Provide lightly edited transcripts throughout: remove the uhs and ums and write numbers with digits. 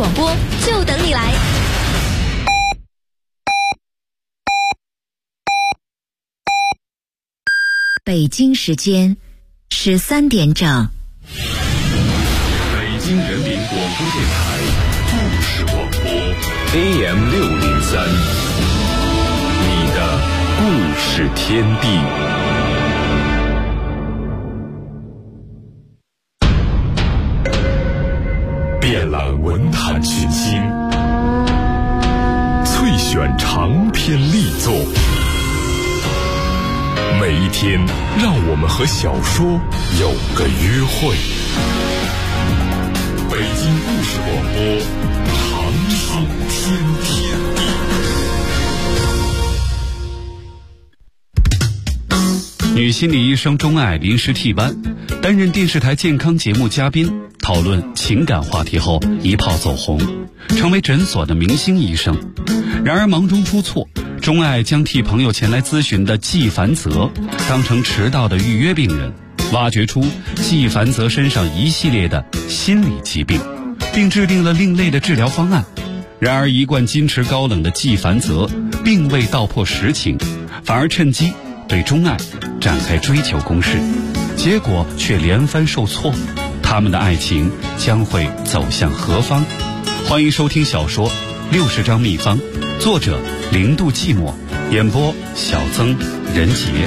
广播，就等你来。 北京时间13点整。 北京人民广播电台故事广播 AM603，你的故事天地。遍览文坛群星，萃选长篇力作。每一天，让我们和小说有个约会。北京故事广播，长寿天地。 女心理医生钟爱临时替班，担任电视台健康节目嘉宾，讨论情感话题后一炮走红，成为诊所的明星医生。然而忙中出错，钟爱将替朋友前来咨询的季凡泽当成迟到的预约病人，挖掘出季凡泽身上一系列的心理疾病，并制定了另类的治疗方案。然而一贯矜持高冷的季凡泽并未道破实情，反而趁机对钟爱展开追求攻势，结果却连番受挫。他们的爱情将会走向何方？欢迎收听小说《60张秘方》，作者0度寂寞，演播小曾、任杰。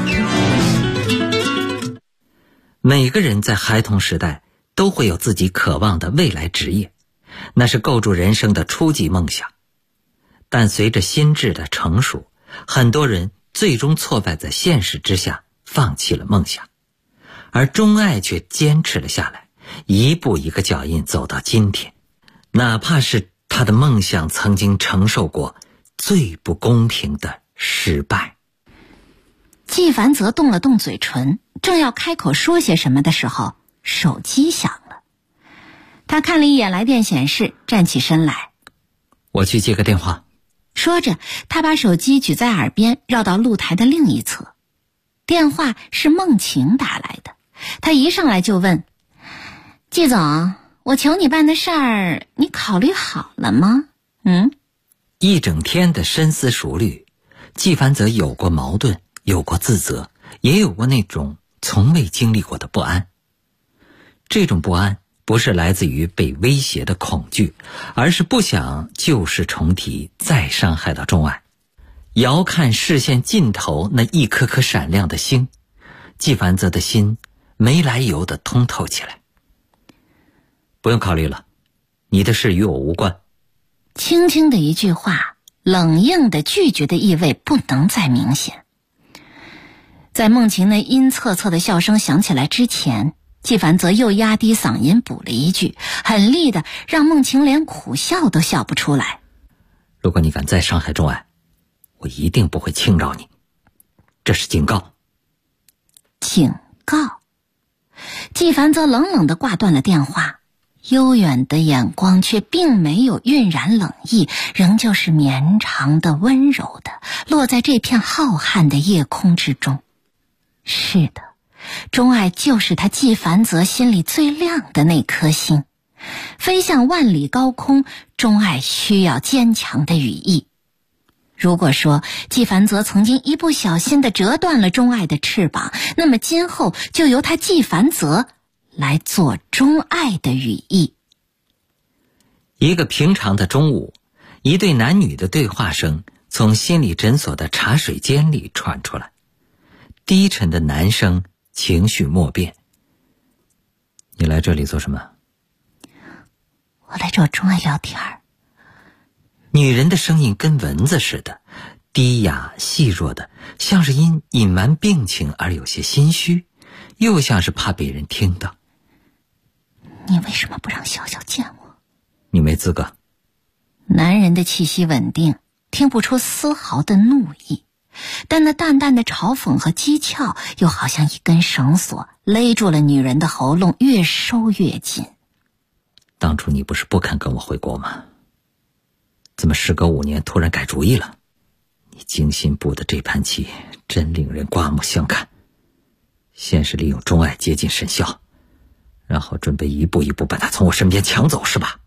每个人在孩童时代都会有自己渴望的未来职业，那是构筑人生的初级梦想。但随着心智的成熟，很多人最终挫败在现实之下，放弃了梦想。而钟爱却坚持了下来，一步一个脚印走到今天。哪怕是他的梦想曾经承受过最不公平的失败。 季凡泽动了动嘴唇，正要开口说些什么的时候，手机响了。他看了一眼来电显示，站起身来。 我去接个电话。 说着，他把手机举在耳边，绕到露台的另一侧。电话是梦晴打来的，他一上来就问：季总，我求你办的事儿，你考虑好了吗？ 一整天的深思熟虑，季凡泽有过矛盾，有过自责，也有过那种从未经历过的不安。这种不安不是来自于被威胁的恐惧，而是不想旧事重提，再伤害到钟爱。遥看视线尽头那一颗颗闪亮的星，季凡泽的心没来由地通透起来。不用考虑了，你的事与我无关。 轻轻的一句话，冷硬的拒绝的意味不能再明显。在梦晴那阴恻恻的笑声响起来之前，季凡泽又压低嗓音补了一句，狠厉的让梦晴连苦笑都笑不出来。 如果你敢再伤害钟爱，我一定不会轻饶你，这是警告。 警告。季凡泽冷冷地挂断了电话，悠远的眼光却并没有晕染冷意，仍旧是绵长的温柔的落在这片浩瀚的夜空之中。是的，钟爱就是他季凡泽心里最亮的那颗星。飞向万里高空，钟爱需要坚强的羽翼。如果说季凡泽曾经一不小心地折断了钟爱的翅膀，那么今后就由他季凡泽来做钟爱的羽翼。 一个平常的中午，一对男女的对话声从心理诊所的茶水间里传出来。低沉的男声情绪莫变。你来这里做什么？ 我来找钟爱聊天。 女人的声音跟蚊子似的，低哑细弱的，像是因隐瞒病情而有些心虚，又像是怕别人听到。 你为什么不让小小见我？ 你没资格。 男人的气息稳定，听不出丝毫的怒意，但那淡淡的嘲讽和讥诮又好像一根绳索勒住了女人的喉咙，越收越紧。 当初你不是不肯跟我回国吗？怎么时隔5年突然改主意了？你精心布的这盘棋真令人刮目相看。先是利用钟爱接近沈笑，然后准备一步一步把他从我身边抢走，是吧？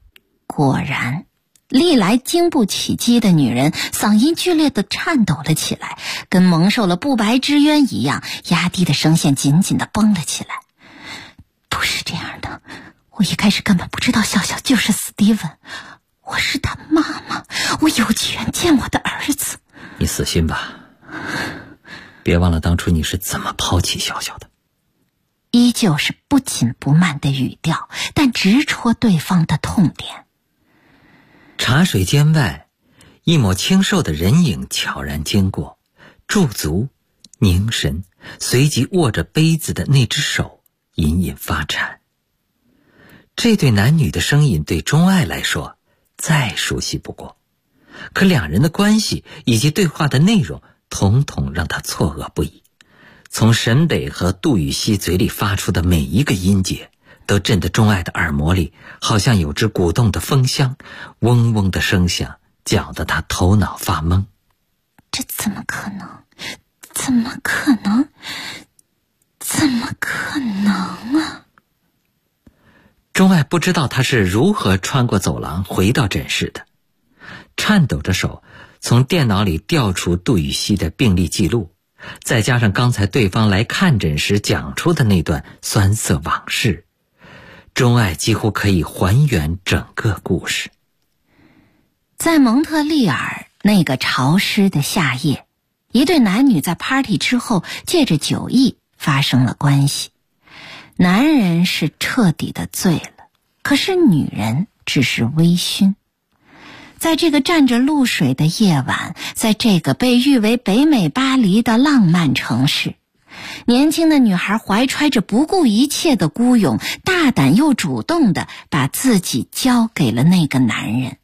果然，历来经不起击的女人嗓音剧烈地颤抖了起来，跟蒙受了不白之冤一样，压低的声线紧紧地绷了起来。不是这样的，我一开始根本不知道笑笑就是史蒂文，我是他妈妈，我有权见我的儿子。 你死心吧，别忘了当初你是怎么抛弃笑笑的。 依旧是不紧不慢的语调，但直戳对方的痛点。 茶水间外，一抹清瘦的人影悄然经过，驻足凝神，随即握着杯子的那只手隐隐发颤。这对男女的声音对钟爱来说再熟悉不过，可两人的关系以及对话的内容统统让他错愕不已。从沈北和杜雨溪嘴里发出的每一个音节，都震得钟爱的耳膜里好像有只鼓动的风箱，嗡嗡的声响搅得他头脑发懵。 这怎么可能？怎么可能？怎么可能啊？ 钟爱不知道他是如何穿过走廊回到诊室的，颤抖着手从电脑里调出杜雨溪的病历记录，再加上刚才对方来看诊时讲出的那段酸涩往事，钟爱几乎可以还原整个故事。 在蒙特利尔那个潮湿的夏夜，一对男女在 party 之后借着酒意发生了关系。男人是彻底的醉了，可是女人只是微醺。在这个蘸着露水的夜晚，在这个被誉为北美巴黎的浪漫城市，年轻的女孩怀揣着不顾一切的孤勇，大胆又主动地把自己交给了那个男人。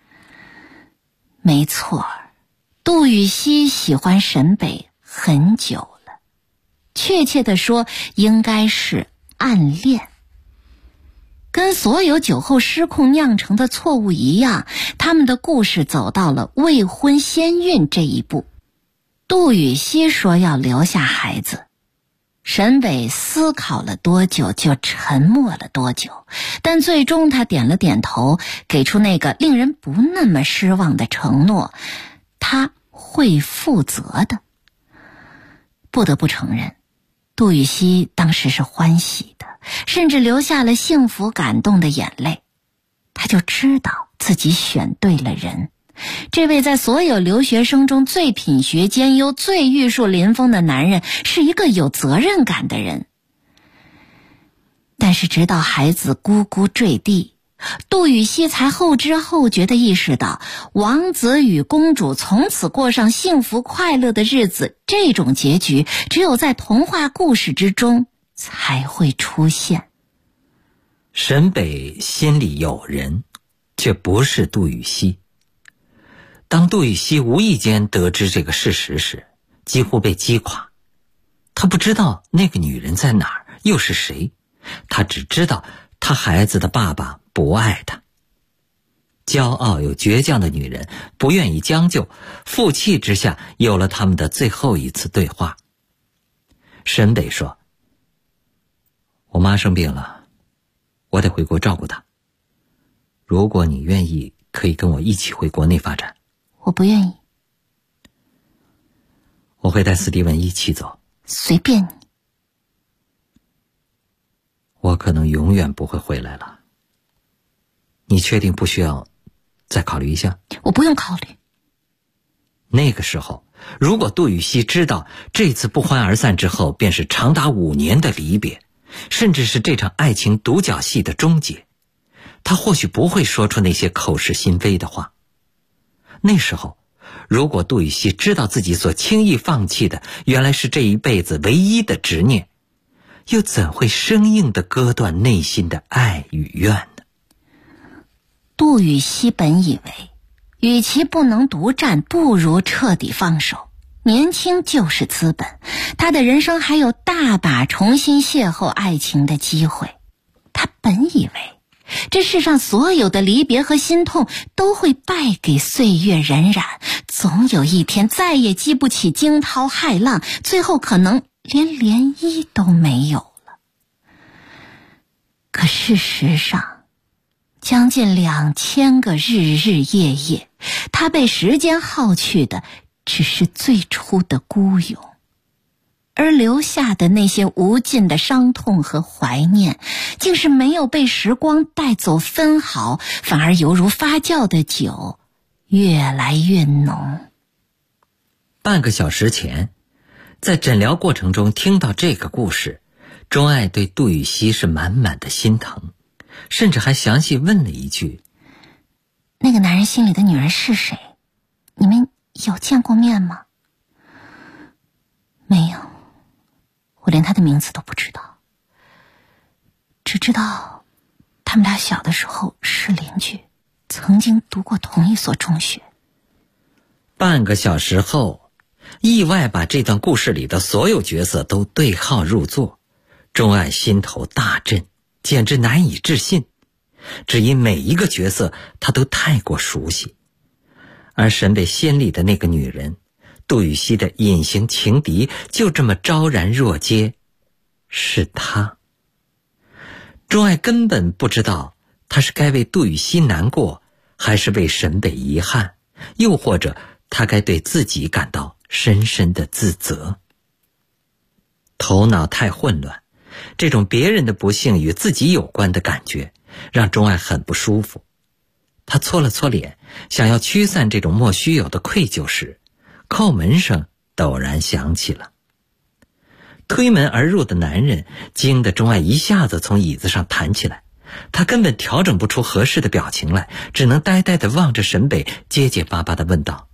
没错，杜雨溪喜欢沈北很久了，确切地说应该是暗恋。跟所有酒后失控酿成的错误一样，他们的故事走到了未婚先孕这一步。杜雨溪说要留下孩子，沈北思考了多久就沉默了多久，但最终他点了点头，给出那个令人不那么失望的承诺，他会负责的。不得不承认，杜雨溪当时是欢喜的，甚至流下了幸福感动的眼泪。他就知道自己选对了人，这位在所有留学生中最品学兼优、最玉树临风的男人是一个有责任感的人。但是直到孩子咕咕坠地，杜雨溪才后知后觉地意识到，王子与公主从此过上幸福快乐的日子，这种结局只有在童话故事之中才会出现。 沈北心里有人，却不是杜雨溪。当杜雨溪无意间得知这个事实时，几乎被击垮。他不知道那个女人在哪儿，又是谁，他只知道他孩子的爸爸不爱他。骄傲又倔强的女人不愿意将就，负气之下有了他们的最后一次对话。沈北说，我妈生病了，我得回国照顾她。如果你愿意，可以跟我一起回国内发展。 我不愿意。 我会带斯蒂文一起走。 随便你。 我可能永远不会回来了。你确定不需要再考虑一下？ 我不用考虑。 那个时候，如果杜雨溪知道这次不欢而散之后便是长达5年的离别，甚至是这场爱情独角戏的终结，他或许不会说出那些口是心非的话。那时候，如果杜雨溪知道自己所轻易放弃的原来是这一辈子唯一的执念，又怎会生硬地割断内心的爱与怨呢？ 杜雨溪本以为，与其不能独占，不如彻底放手。年轻就是资本，他的人生还有大把重新邂逅爱情的机会。他本以为，这世上所有的离别和心痛都会败给岁月荏苒，总有一天再也激不起惊涛骇浪，最后可能连涟漪都没有了。可事实上， 将近2000个日日夜夜，他被时间耗去的只是最初的孤勇，而留下的那些无尽的伤痛和怀念，竟是没有被时光带走分毫，反而犹如发酵的酒，越来越浓。 半个小时前，在诊疗过程中听到这个故事，钟爱对杜禹锡是满满的心疼，甚至还详细问了一句： 那个男人心里的女人是谁？你们有见过面吗？没有，我连他的名字都不知道，只知道他们俩小的时候是邻居，曾经读过同一所中学。 半个小时后，意外把这段故事里的所有角色都对号入座，钟爱心头大震，简直难以置信。只因每一个角色他都太过熟悉，而沈北心里的那个女人，杜禹锡的隐形情敌，就这么昭然若揭，是他。钟爱根本不知道他是该为杜禹锡难过，还是为沈北遗憾，又或者他该对自己感到深深的自责。头脑太混乱，这种别人的不幸与自己有关的感觉让钟爱很不舒服。他搓了搓脸，想要驱散这种莫须有的愧疚时，叩门声陡然响起了。推门而入的男人惊得钟爱一下子从椅子上弹起来，他根本调整不出合适的表情来，只能呆呆地望着沈北，结结巴巴地问道：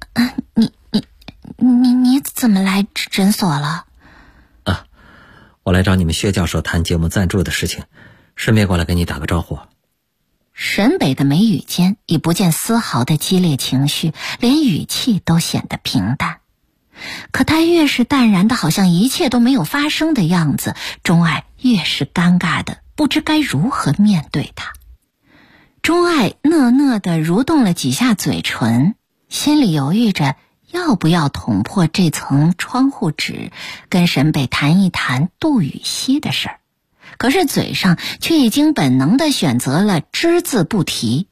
你怎么来诊所了？ 我来找你们薛教授谈节目赞助的事情，顺便过来跟你打个招呼。 沈北的眉宇间已不见丝毫的激烈情绪，连语气都显得平淡。可他越是淡然的好像一切都没有发生的样子，钟爱越是尴尬的不知该如何面对他。钟爱讷讷地蠕动了几下嘴唇，心里犹豫着要不要捅破这层窗户纸，跟沈北谈一谈杜禹锡的事儿。可是嘴上却已经本能地选择了只字不提。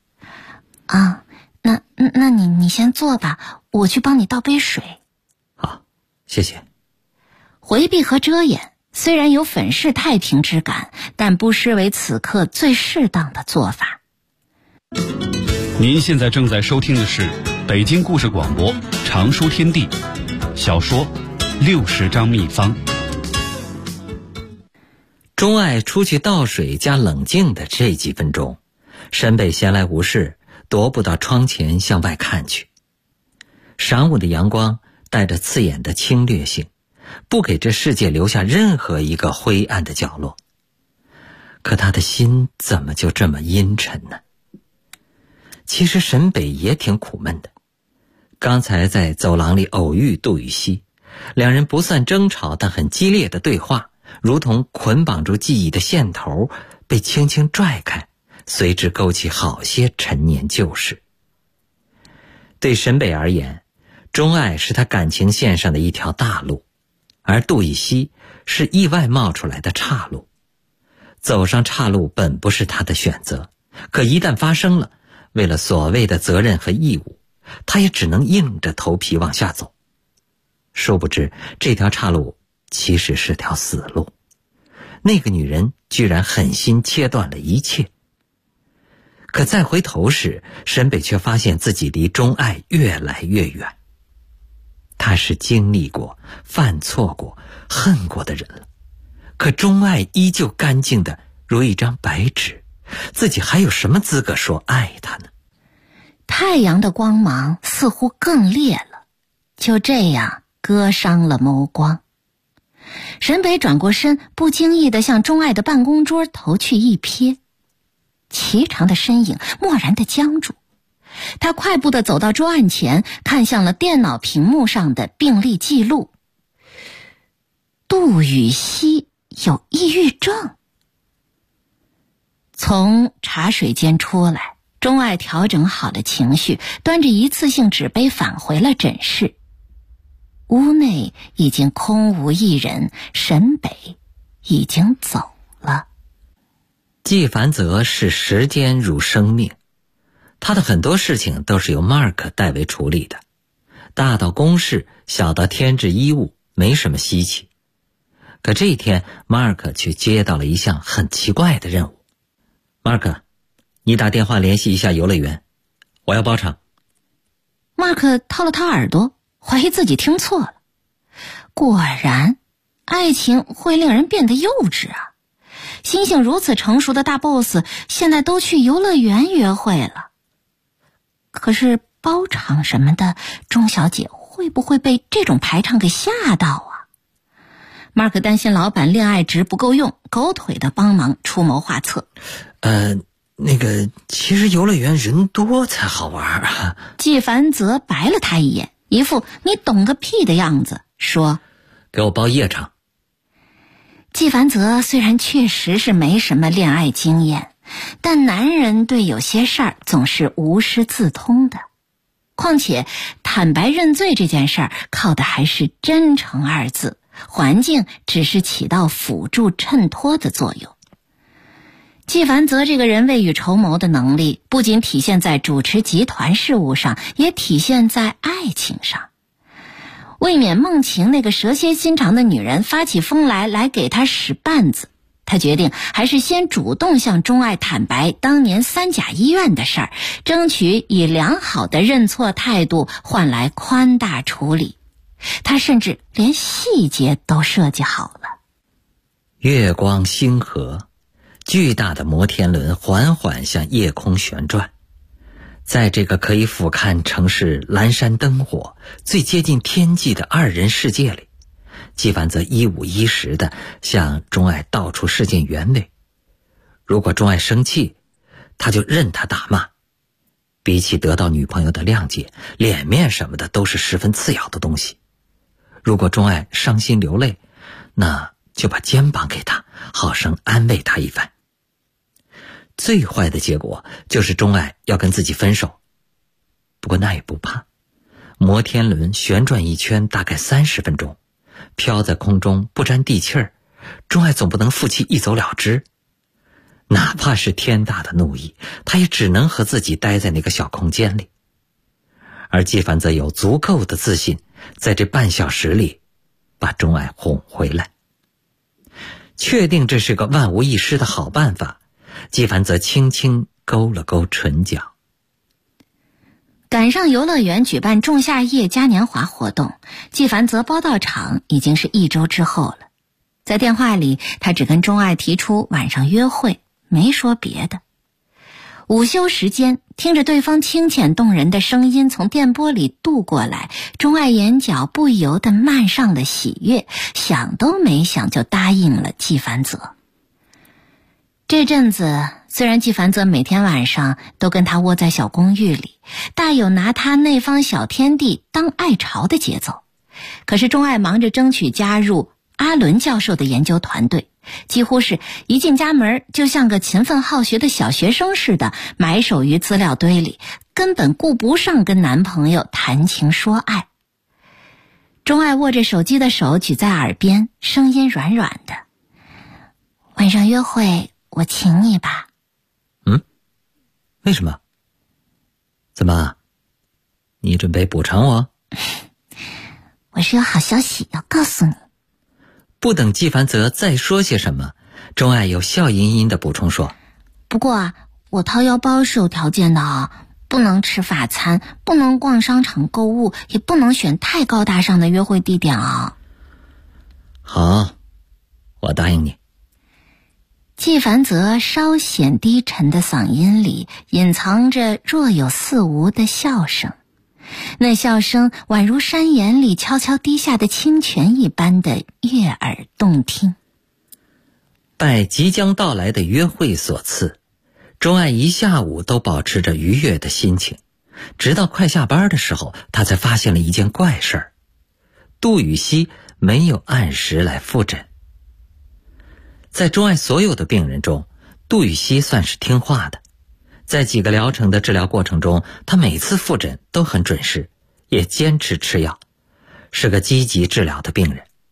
那你先坐吧，我去帮你倒杯水。 好，谢谢。 回避和遮掩虽然有粉饰太平之感，但不失为此刻最适当的做法。 您现在正在收听的是北京故事广播常书天地小说60张秘方。 钟爱出去倒水加冷静的这几分钟，沈北闲来无事，踱步到窗前向外看去。晌午的阳光带着刺眼的侵略性，不给这世界留下任何一个灰暗的角落。可他的心怎么就这么阴沉呢？其实沈北也挺苦闷的。刚才在走廊里偶遇杜禹锡，两人不算争吵，但很激烈的对话，如同捆绑住记忆的线头被轻轻拽开，随之勾起好些陈年旧事。对沈北而言，钟爱是他感情线上的一条大路，而杜禹锡是意外冒出来的岔路。走上岔路本不是他的选择，可一旦发生了，为了所谓的责任和义务，他也只能硬着头皮往下走。殊不知这条岔路其实是条死路，那个女人居然狠心切断了一切。可再回头时，沈北却发现自己离钟爱越来越远。他是经历过、犯错过、恨过的人了，可钟爱依旧干净的如一张白纸，自己还有什么资格说爱他呢？ 太阳的光芒似乎更烈了，就这样割伤了眸光。沈北转过身，不经意地向钟爱的办公桌投去一瞥，颀长的身影蓦然地僵住。他快步地走到桌案前，看向了电脑屏幕上的病历记录。杜禹锡有抑郁症。从茶水间出来，钟爱调整好了情绪，端着一次性纸杯返回了诊室。屋内已经空无一人，沈北已经走了。 纪凡泽视时间如生命，他的很多事情都是由 Mark 代为处理的，大到公事，小到添置衣物，没什么稀奇。可这一天 Mark 却接到了一项很奇怪的任务。 Mark， 你打电话联系一下游乐园，我要包场。 Mark 掏了掏耳朵，怀疑自己听错了。果然，爱情会令人变得幼稚啊！心性如此成熟的大 boss 现在都去游乐园约会了。可是包场什么的，钟小姐会不会被这种排场给吓到啊？Mark 担心老板恋爱值不够用，狗腿的帮忙出谋划策。 其实游乐园人多才好玩啊。 纪凡泽白了他一眼，一副你懂个屁的样子，说： 给我包夜场。 纪凡泽虽然确实是没什么恋爱经验，但男人对有些事儿总是无师自通的。况且坦白认罪这件事儿靠的还是真诚二字，环境只是起到辅助衬托的作用。纪凡泽这个人未雨绸缪的能力，不仅体现在主持集团事务上，也体现在爱情上。为免梦晴那个蛇蝎心肠的女人发起疯来给他使绊子，他决定还是先主动向钟爱坦白当年三甲医院的事儿，争取以良好的认错态度换来宽大处理。他甚至连细节都设计好了。 月光星河，巨大的摩天轮缓缓向夜空旋转，在这个可以俯瞰城市阑珊灯火、最接近天际的二人世界里，纪凡泽一五一十地向钟爱道出事件原委。如果钟爱生气，他就任他大骂。比起得到女朋友的谅解，脸面什么的都是十分次要的东西。如果钟爱伤心流泪，那就把肩膀给他，好生安慰他一番。最坏的结果就是钟爱要跟自己分手，不过那也不怕。摩天轮旋转一圈大概30分钟，飘在空中不沾地气儿，钟爱总不能负气一走了之。哪怕是天大的怒意，他也只能和自己待在那个小空间里。而纪凡则有足够的自信，在这半小时里把钟爱哄回来。确定这是个万无一失的好办法，纪凡则轻轻勾了勾唇角。 赶上游乐园举办仲夏夜嘉年华活动，纪凡泽包到场已经是1周之后了。在电话里，他只跟钟爱提出晚上约会，没说别的。午休时间，听着对方清浅动人的声音从电波里渡过来，钟爱眼角不由得漫上了喜悦，想都没想就答应了纪凡泽。这阵子虽然纪凡泽每天晚上都跟他窝在小公寓里，大有拿他那方小天地当爱巢的节奏，可是钟爱忙着争取加入阿伦教授的研究团队，几乎是一进家门就像个勤奋好学的小学生似的埋首于资料堆里，根本顾不上跟男朋友谈情说爱。钟爱握着手机的手举在耳边，声音软软的：晚上约会我请你吧。 为什么？怎么？你准备补偿我？ 我是有好消息要告诉你。 不等纪凡泽再说些什么，钟爱又笑吟吟地补充说： 不过啊，我掏腰包是有条件的啊，不能吃法餐，不能逛商场购物，也不能选太高大上的约会地点啊。 好，我答应你。 纪凡泽稍显低沉的嗓音里隐藏着若有似无的笑声，那笑声宛如山岩里悄悄滴下的清泉一般的悦耳动听。 拜即将到来的约会所赐，钟爱一下午都保持着愉悦的心情，直到快下班的时候，他才发现了一件怪事儿：杜雨熙没有按时来复诊。在钟爱所有的病人中，杜雨熙算是听话的，在几个疗程的治疗过程中，他每次复诊都很准时，也坚持吃药，是个积极治疗的病人。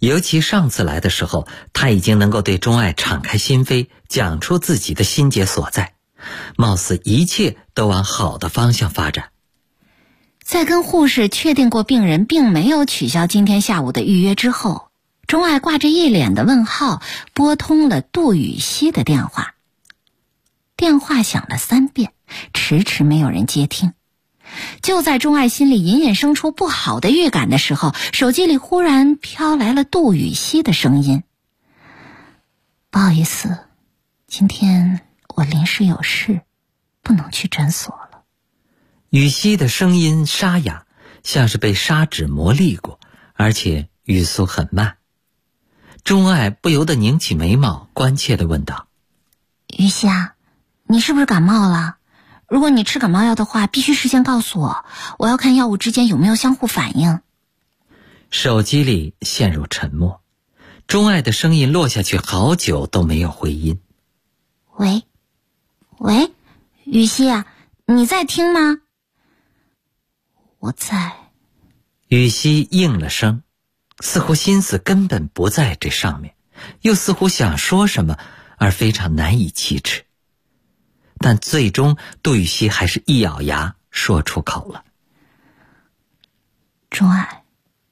尤其上次来的时候，他已经能够对钟爱敞开心扉，讲出自己的心结所在，貌似一切都往好的方向发展。 在跟护士确定过病人并没有取消今天下午的预约之后，钟爱挂着一脸的问号拨通了杜雨溪的电话。电话响了3遍，迟迟没有人接听。就在钟爱心里隐隐生出不好的预感的时候，手机里忽然飘来了杜雨溪的声音：不好意思，今天我临时有事，不能去诊所了。 雨溪的声音沙哑，像是被砂纸磨砺过，而且语速很慢。钟爱不由得拧起眉毛，关切地问道： 雨溪啊，你是不是感冒了？如果你吃感冒药的话，必须事先告诉我，我要看药物之间有没有相互反应。 手机里陷入沉默，钟爱的声音落下去好久都没有回音。 喂，雨溪啊，你在听吗？我在。 雨溪应了声，似乎心思根本不在这上面，又似乎想说什么而非常难以启齿。但最终杜雨溪还是一咬牙说出口了： 钟爱，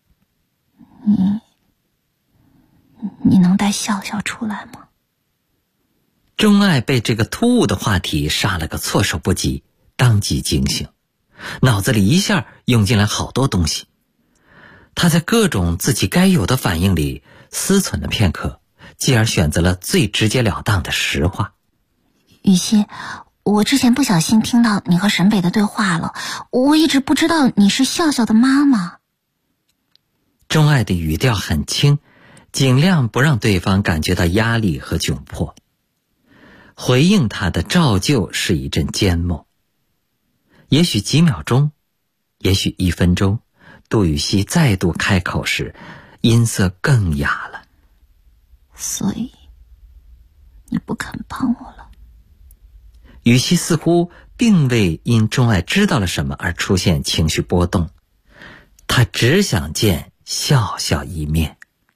你能带笑笑出来吗？ 钟爱被这个突兀的话题杀了个措手不及，当即惊醒，脑子里一下涌进来好多东西。他在各种自己该有的反应里思忖了片刻，继而选择了最直截了当的实话： 雨溪，我之前不小心听到你和沈北的对话了，我一直不知道你是笑笑的妈妈。 钟爱的语调很轻，尽量不让对方感觉到压力和窘迫。回应他的照旧是一阵缄默，也许几秒钟，也许1分钟，杜雨溪再度开口时，音色更哑了： 所以你不肯帮我了。 雨溪似乎并未因钟爱知道了什么而出现情绪波动，他只想见笑笑一面。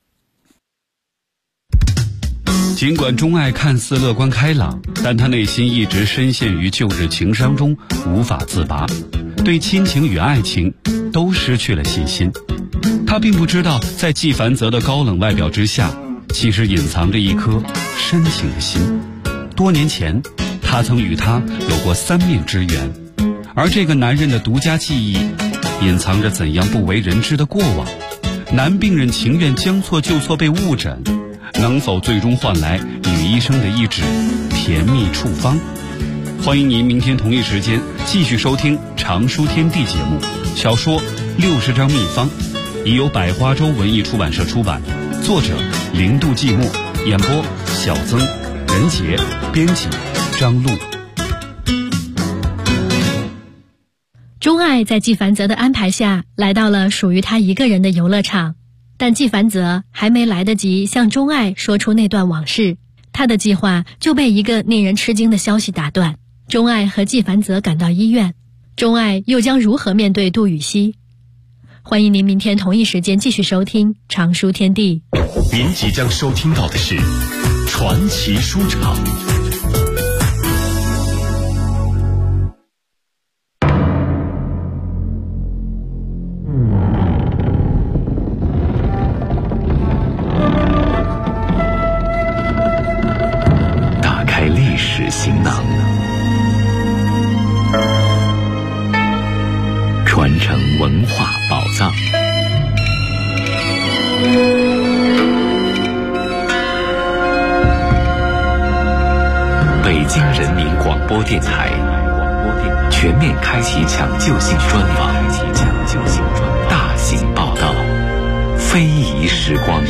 尽管钟爱看似乐观开朗，但他内心一直深陷于旧日情伤中无法自拔，对亲情与爱情都失去了信心。他并不知道，在纪梵泽的高冷外表之下，其实隐藏着一颗深情的心。多年前，他曾与他有过3面之缘，而这个男人的独家记忆，隐藏着怎样不为人知的过往。男病人情愿将错就错被误诊，能否最终换来女医生的一纸甜蜜处方？欢迎您明天同一时间继续收听常书天地节目，小说60张秘方，已由百花洲文艺出版社出版，作者零度寂寞，演播小曾、任杰，编辑张璐。 钟爱在纪梵泽的安排下来到了属于他一个人的游乐场，但纪梵泽还没来得及向钟爱说出那段往事，他的计划就被一个令人吃惊的消息打断。钟爱和纪梵泽赶到医院，钟爱又将如何面对杜雨溪？欢迎您明天同一时间继续收听常书天地。 您即将收听到的是传奇书场。打开历史行囊，传承文化宝藏。北京人民广播电台全面开启抢救性专访，大型报道，非遗时光。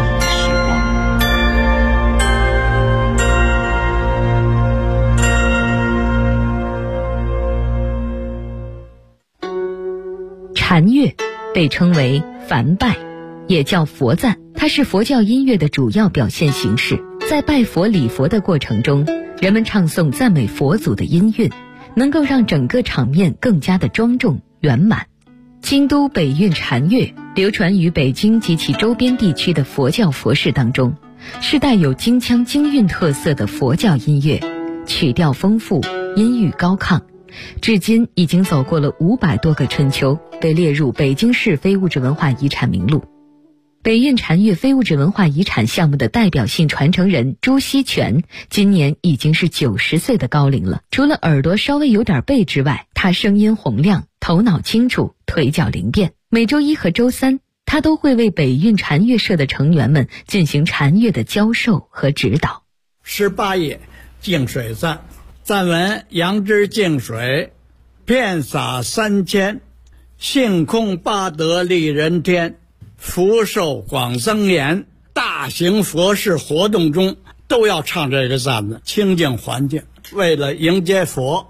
禅乐被称为梵拜，也叫佛赞，它是佛教音乐的主要表现形式。在拜佛礼佛的过程中，人们唱诵赞美佛祖的音韵，能够让整个场面更加的庄重圆满。 京都北运禅乐流传于北京及其周边地区的佛教佛事当中，是带有京腔京韵特色的佛教音乐，曲调丰富，音域高亢，至今已经走过了500多个春秋，被列入北京市非物质文化遗产名录。北运禅乐非物质文化遗产项目的代表性传承人朱锡全今年已经是90岁的高龄了。除了耳朵稍微有点背之外，他声音洪亮，头脑清楚，腿脚灵便。每周1和周3，他都会为北运禅乐社的成员们进行禅乐的教授和指导。 18页净水赞，赞文：杨枝净水，遍洒3000，性空八德利人天，福寿广增延。大型佛事活动中都要唱这个赞子，清净环境，为了迎接佛。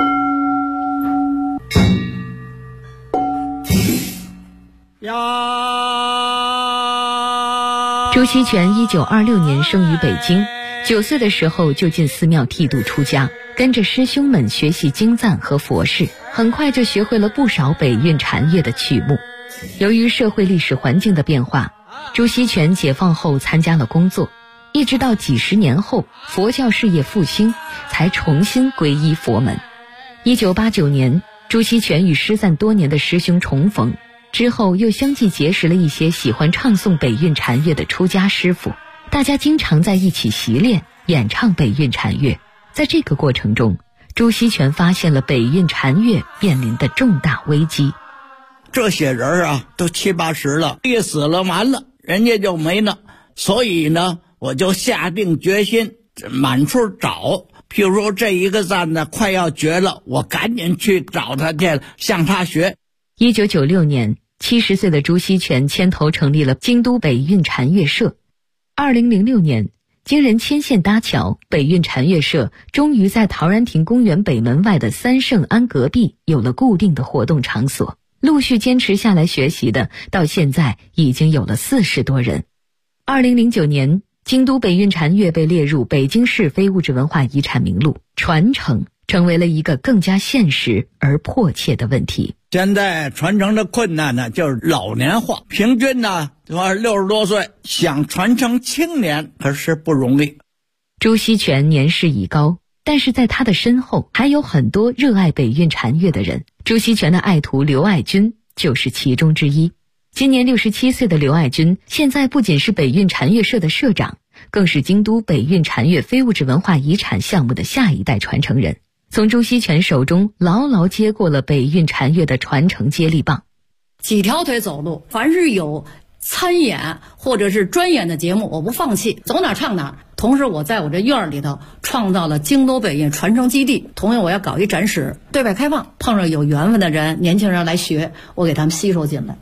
朱锡全1926年生于北京，9岁的时候就进寺庙剃度出家，跟着师兄们学习经赞和佛事，很快就学会了不少北运禅乐的曲目。由于社会历史环境的变化，朱锡全解放后参加了工作，一直到几十年后佛教事业复兴，才重新皈依佛门。1989年，朱锡全与失散多年的师兄重逢，之后又相继结识了一些喜欢唱诵北运禅乐的出家师傅，大家经常在一起习练演唱北运禅乐。在这个过程中，朱锡全发现了北运禅乐面临的重大危机。 这些人啊，都70、80了，一死了完了，人家就没了。所以呢，我就下定决心满处找。譬如说这一个赞呢快要绝了，我赶紧去找他去，向他学。 1996年，70岁的朱锡全牵头成立了京都北运禅乐社。2006年，经人牵线搭桥，北运禅乐社终于在陶然亭公园北门外的三圣庵隔壁有了固定的活动场所。陆续坚持下来学习的，到现在已经有了40多人。2009年，京都北运禅乐被列入北京市非物质文化遗产名录，传承成为了一个更加现实而迫切的问题。 现在传承的困难呢，就是老年化，平均呢60多岁，想传承青年可是不容易。 朱锡全年事已高，但是在他的身后还有很多热爱北运禅乐的人。朱锡全的爱徒刘爱军就是其中之一。今年67岁的刘爱军，现在不仅是北运禅乐社的社长，更是京都北运禅乐非物质文化遗产项目的下一代传承人，从朱锡全手中牢牢接过了北运禅乐的传承接力棒。 几条腿走路，凡是有参演或者是专演的节目，我不放弃，走哪唱哪。同时我在我这院里头创造了京都北运传承基地，同样我要搞一展示，对外开放，碰上有缘分的人，年轻人来学，我给他们吸收进来。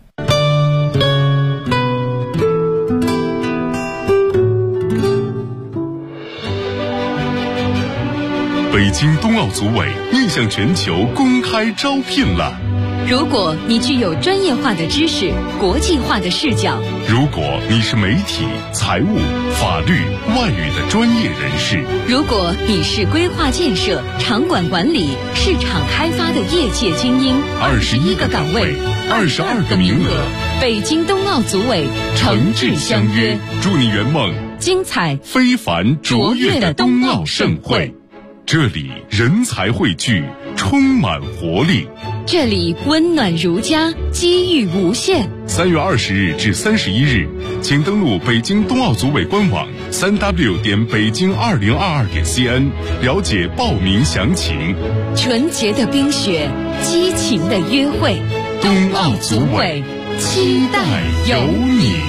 北京冬奥组委面向全球公开招聘了。 如果你具有专业化的知识、国际化的视角， 如果你是媒体、财务、法律、外语的专业人士， 如果你是规划建设、场馆管理、市场开发的业界精英，21个岗位，22个名额，北京冬奥组委诚挚相约， 祝你圆梦精彩非凡卓越的冬奥盛会。这里人才汇聚，充满活力。 这里温暖如家，机遇无限。 3月20日至31日，请登录北京冬奥组委官网3w.北京2022.cn 了解报名详情。 纯洁的冰雪，激情的约会， 冬奥组委期待有你。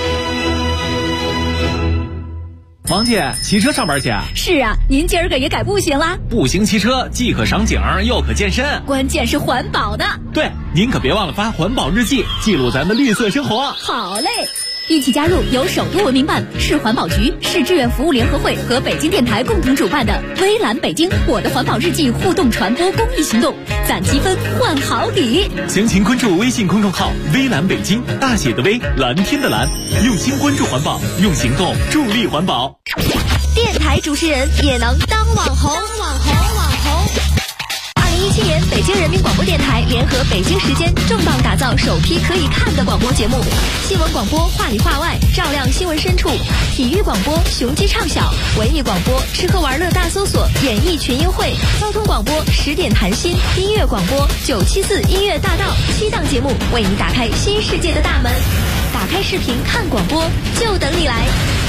王姐，骑车上班去啊？ 是啊，您今儿个也改步行啦？ 步行骑车既可赏景又可健身， 关键是环保的。 对，您可别忘了发环保日记，记录咱们绿色生活。 好嘞，一起加入由首都文明办、市环保局、市志愿服务联合会和北京电台共同主办的微蓝北京我的环保日记互动传播公益行动，攒积分换好礼。 详情关注微信公众号微蓝北京，大写的微，蓝天的蓝，用心关注环保，用行动助力环保。 电台主持人也能当网红。2017年北京人民广播电台台联合北京时间重磅打造首批可以看的广播节目，新闻广播话里话外，照亮新闻深处；体育广播雄鸡唱晓，文艺广播吃喝玩乐大搜索，演艺群英会；交通广播10点谈心，音乐广播974音乐大道，7档节目为你打开新世界的大门。打开视频看广播，就等你来。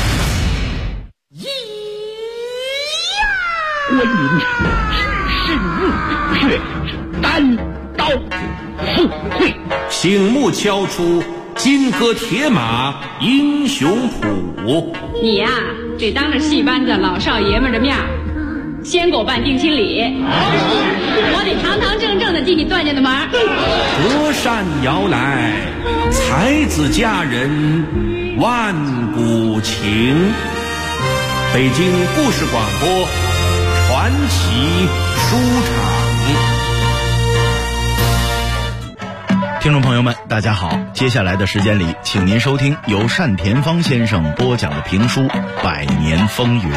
观音只是怒却单刀赴会， 醒目敲出金戈铁马英雄谱。 你呀，得当着戏班子老少爷们的面先给我办定亲礼，我得堂堂正正的进你段家的门。 隔山摇来，才子佳人万古情。北京故事广播传奇书场。听众朋友们，大家好，接下来的时间里，请您收听由单田芳先生播讲的评书《百年风云》。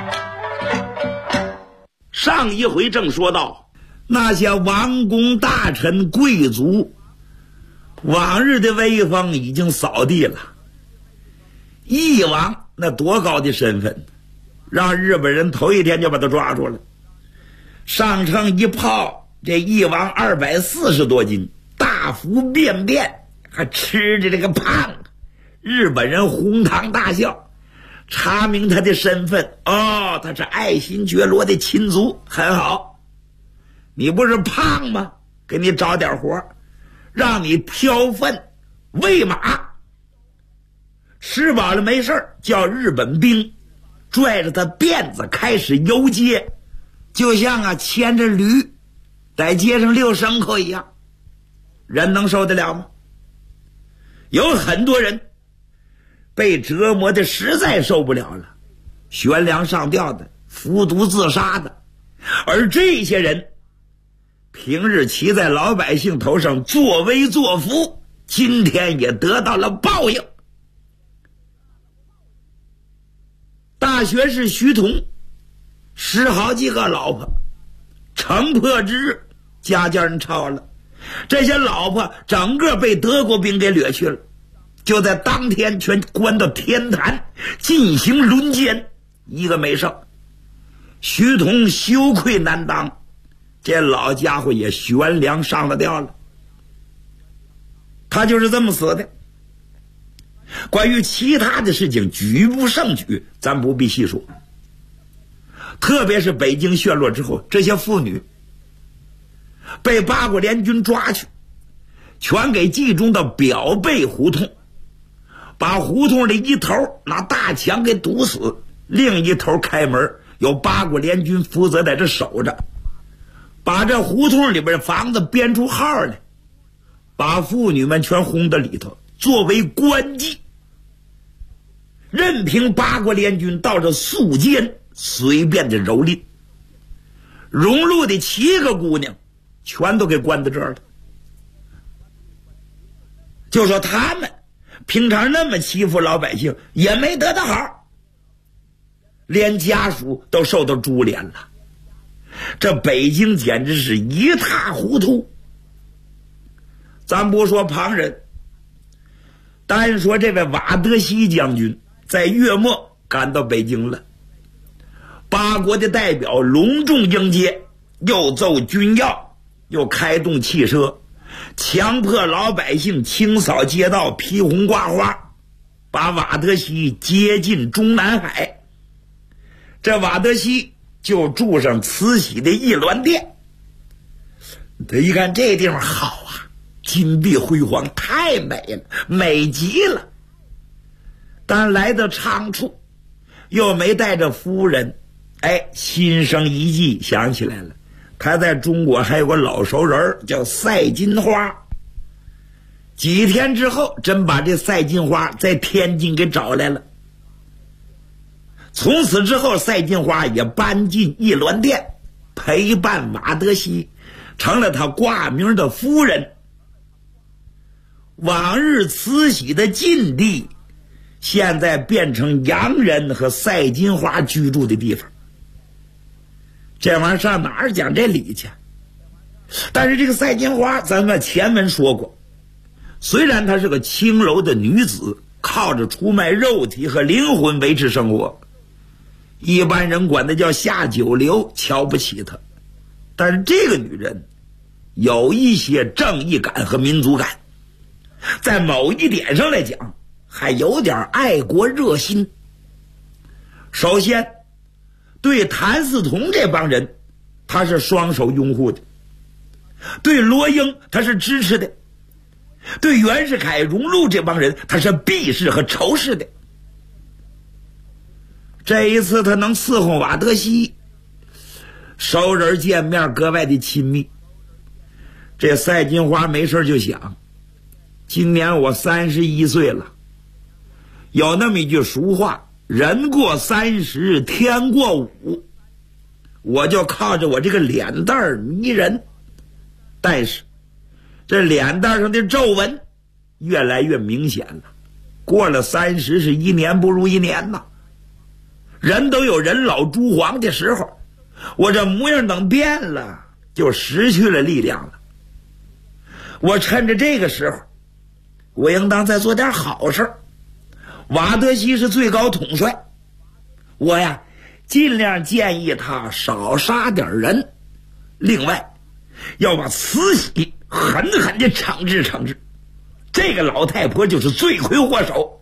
上一回正说到，那些王公大臣贵族往日的威风已经扫地了。义王那多高的身份，让日本人头一天就把他抓住了。上秤一泡，这义王240多斤，大腹便便，还吃着这个胖。日本人哄堂大笑，查明他的身份。哦，他是爱新觉罗的亲族，很好。你不是胖吗？给你找点活，让你挑粪喂马，吃饱了没事叫日本兵拽着他辫子开始游街，就像牵着驴在街上遛牲口一样。人能受得了吗？有很多人被折磨的实在受不了了，悬梁上吊的，服毒自杀的。而这些人平日骑在老百姓头上作威作福，今天也得到了报应。大学士徐同10好几个老婆，城破之日家家人吵了，这些老婆整个被德国兵给掠去了，就在当天全关到天坛进行轮奸，一个没剩。徐同羞愧难当，这老家伙也悬梁上了吊了。他就是这么死的。关于其他的事情举不胜举，咱不必细说。特别是北京陷落之后，这些妇女被八国联军抓去，全给集中到表背胡同，把胡同的一头拿大墙给堵死，另一头开门，由八国联军负责在这守着，把这胡同里边房子编出号来，把妇女们全轰到里头，作为官妓，任凭八国联军到这宿监随便的蹂躏。荣禄的7个姑娘全都给关在这儿了。就说他们平常那么欺负老百姓，也没得到好，连家属都受到株连了。这北京简直是一塌糊涂。咱不说旁人，单说这位瓦德西将军在月末赶到北京了，八国的代表隆重迎接，又奏军要，又开动汽车，强迫老百姓清扫街道，披红挂花，把瓦德西接进中南海。这瓦德西就住上慈禧的逸銮殿。他一看这地方好啊，金碧辉煌，太美了，美极了。但来到长处又没带着夫人，心生一计，想起来了，他在中国还有个老熟人叫赛金花。几天之后真把这赛金花在天津给找来了。从此之后，赛金花也搬进逸銮殿，陪伴瓦德西，成了他挂名的夫人。往日慈禧的禁地现在变成洋人和赛金花居住的地方。这玩意儿上哪儿讲这理去？ 但是这个赛金花，咱们前文说过，虽然她是个青楼的女子，靠着出卖肉体和灵魂维持生活，一般人管她叫下九流，瞧不起她。但是这个女人有一些正义感和民族感，在某一点上来讲还有点爱国热心。首先对谭嗣同这帮人他是双手拥护的，对罗英他是支持的，对袁世凯、荣禄这帮人他是鄙视和仇视的。这一次他能伺候瓦德西，熟人见面格外的亲密。这赛金花没事就想，今年我31岁了，有那么一句俗话，人过30天过5，我就靠着我这个脸蛋儿迷人。但是这脸蛋上的皱纹越来越明显了，过了30是一年不如一年呐。人都有人老珠黄的时候，我这模样等变了，就失去了力量了。我趁着这个时候，我应当再做点好事。瓦德西是最高统帅，我呀尽量建议他少杀点人，另外要把慈禧狠狠地惩治惩治，这个老太婆就是罪魁祸首。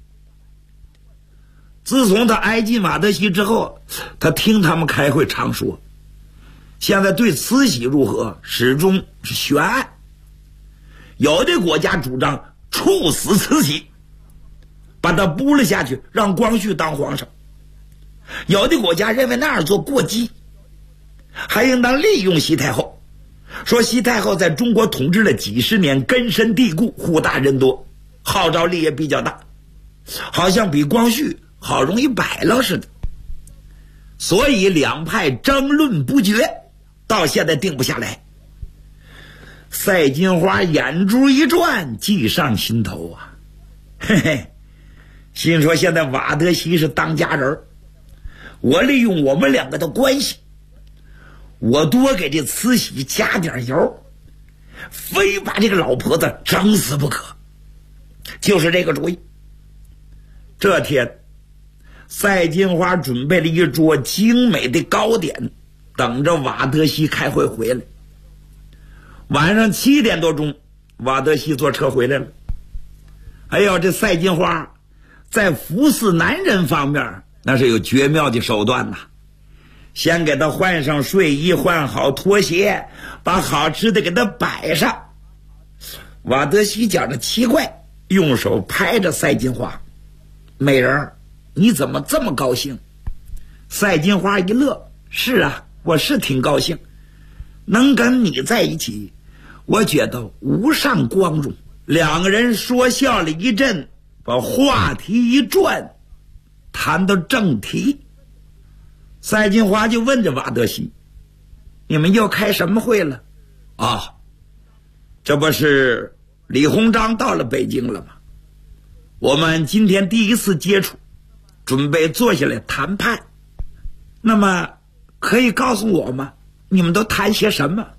自从他挨近瓦德西之后，他听他们开会常说，现在对慈禧如何始终是悬案。有的国家主张处死慈禧，把他补了下去，让光绪当皇上。有的国家认为那样做过激，还应当利用西太后，说西太后在中国统治了几十年，根深蒂固，户大人多，号召力也比较大，好像比光绪好容易摆了似的。所以两派争论不绝，到现在定不下来。赛金花眼珠一转，计上心头啊，嘿嘿，心说现在瓦德西是当家人，我利用我们两个的关系，我多给这慈禧加点油，非把这个老婆子整死不可。就是这个主意。这天赛金花准备了一桌精美的糕点，等着瓦德西开会回来。晚上7点多钟，瓦德西坐车回来了。哎呦，这赛金花在服侍男人方面那是有绝妙的手段呐。先给他换上睡衣，换好拖鞋，把好吃的给他摆上。瓦德西觉着奇怪，用手拍着赛金花，美人，你怎么这么高兴？赛金花一乐，是啊，我是挺高兴，能跟你在一起，我觉得无上光荣。两个人说笑了一阵，把话题一转，谈到正题。赛金花就问着瓦德西，你们又开什么会了？啊，这不是李鸿章到了北京了吗？我们今天第一次接触，准备坐下来谈判。那么可以告诉我吗？你们都谈些什么？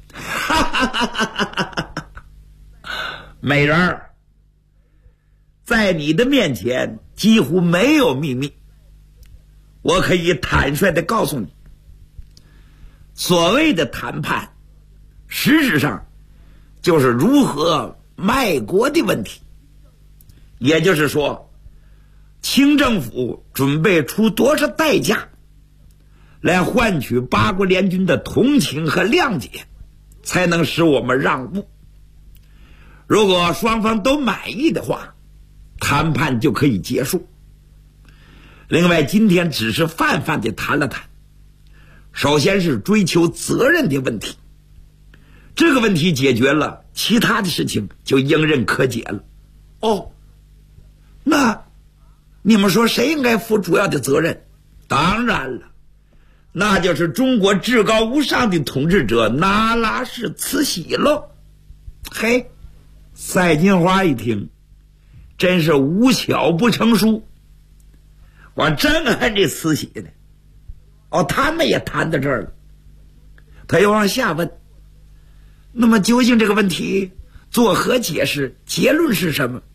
美人儿，在你的面前几乎没有秘密，我可以坦率地告诉你，所谓的谈判实质上就是如何卖国的问题。也就是说，清政府准备出多少代价来换取八国联军的同情和谅解，才能使我们让步。如果双方都满意的话，谈判就可以结束。另外，今天只是泛泛地谈了谈，首先是追求责任的问题，这个问题解决了，其他的事情就迎刃可解了。哦，那你们说谁应该负主要的责任？当然了，那就是中国至高无上的统治者那拉氏慈禧喽。嘿，赛金花一听，真是无巧不成书，我真恨这慈禧呢。哦，他们也谈到这儿了。他又往下问， 那么究竟这个问题作何解释？结论是什么？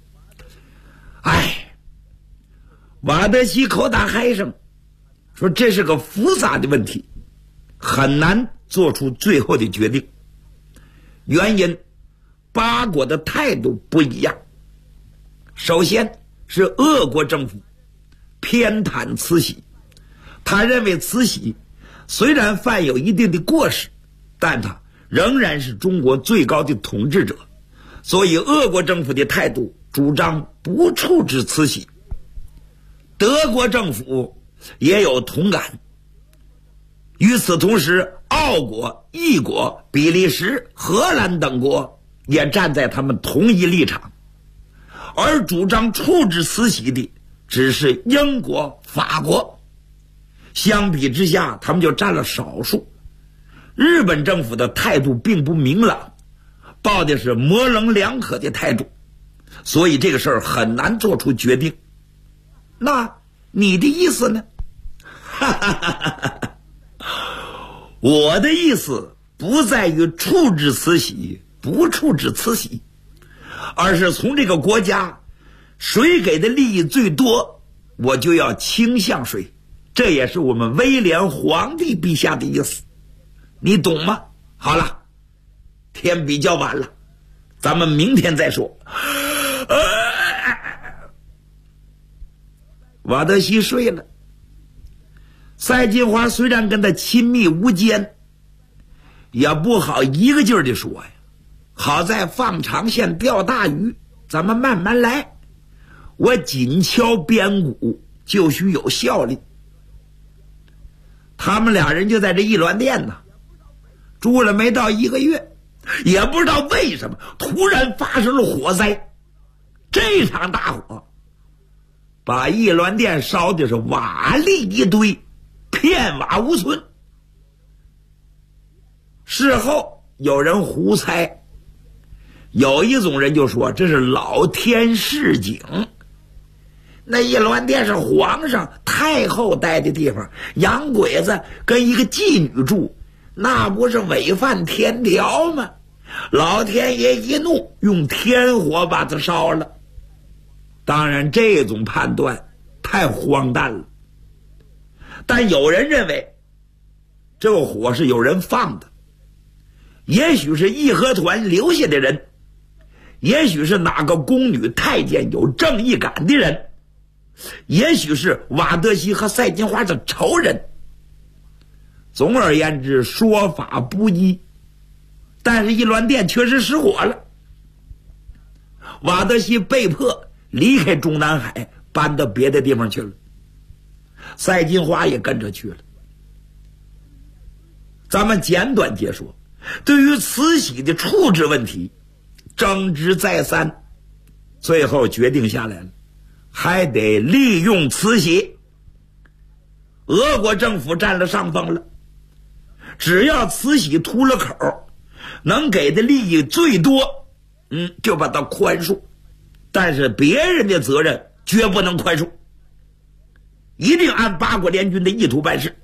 瓦德西口打嗨声，说这是个复杂的问题，很难做出最后的决定。原因八国的态度不一样。首先是俄国政府偏袒慈禧，他认为慈禧虽然犯有一定的过失，但他仍然是中国最高的统治者，所以俄国政府的态度主张不处置慈禧。德国政府也有同感。与此同时，奥国、意国、比利时、荷兰等国也站在他们同一立场，而主张处置慈禧的只是英国、法国。相比之下，他们就占了少数。日本政府的态度并不明朗，抱的是模棱两可的态度，所以这个事儿很难做出决定。那你的意思呢？我的意思不在于处置慈禧不处置慈禧，而是从这个国家谁给的利益最多，我就要倾向谁。这也是我们威廉皇帝陛下的意思，你懂吗？好了，天比较晚了，咱们明天再说。瓦德西睡了。赛金花虽然跟他亲密无间，也不好一个劲儿地说呀。好在放长线钓大鱼，咱们慢慢来。我紧敲边鼓，就需有效力。他们俩人就在这一銮殿呢，住了没到1个月，也不知道为什么突然发生了火灾。这场大火把一銮殿烧的是瓦砾一堆，片瓦无存。事后有人胡猜，有一种人就说这是老天示警。那一銮殿是皇上太后待的地方，洋鬼子跟一个妓女住，那不是违反天条吗？老天爷一怒，用天火把它烧了。当然这种判断太荒诞了，但有人认为这个火是有人放的，也许是义和团留下的人，也许是哪个宫女太监有正义感的人，也许是瓦德西和赛金花的仇人。总而言之，说法不一，但是一銮殿确实失火了。瓦德西被迫离开中南海，搬到别的地方去了，赛金花也跟着去了。咱们简短解说，对于慈禧的处置问题争执再三，最后决定下来了，还得利用慈禧。俄国政府占了上风了，只要慈禧吐了口，能给的利益最多，就把它宽恕，但是别人的责任绝不能宽恕，一定按八国联军的意图办事。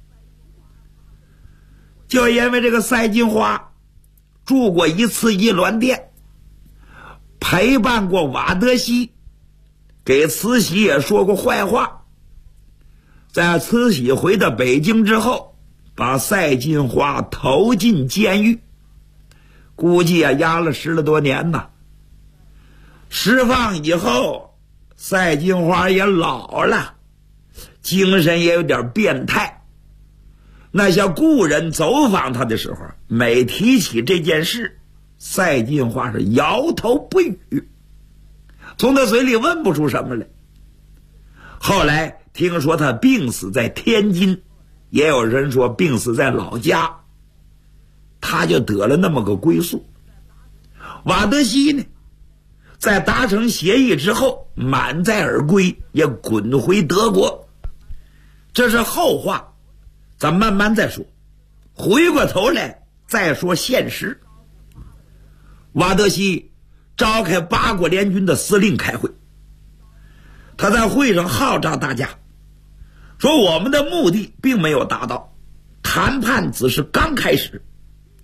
就因为这个赛金花住过一次一銮殿，陪伴过瓦德西，给慈禧也说过坏话，在慈禧回到北京之后，把赛金花投进监狱，估计压了10多年呢。释放以后，赛金花也老了，精神也有点变态。那些故人走访他的时候，每提起这件事，赛金花是摇头不语，从他嘴里问不出什么来。后来听说他病死在天津，也有人说病死在老家，他就得了那么个归宿。瓦德西呢，在达成协议之后满载而归，也滚回德国。这是后话，咱慢慢再说。回过头来再说现实。瓦德西召开八国联军的司令开会，他在会上号召大家说，我们的目的并没有达到，谈判只是刚开始，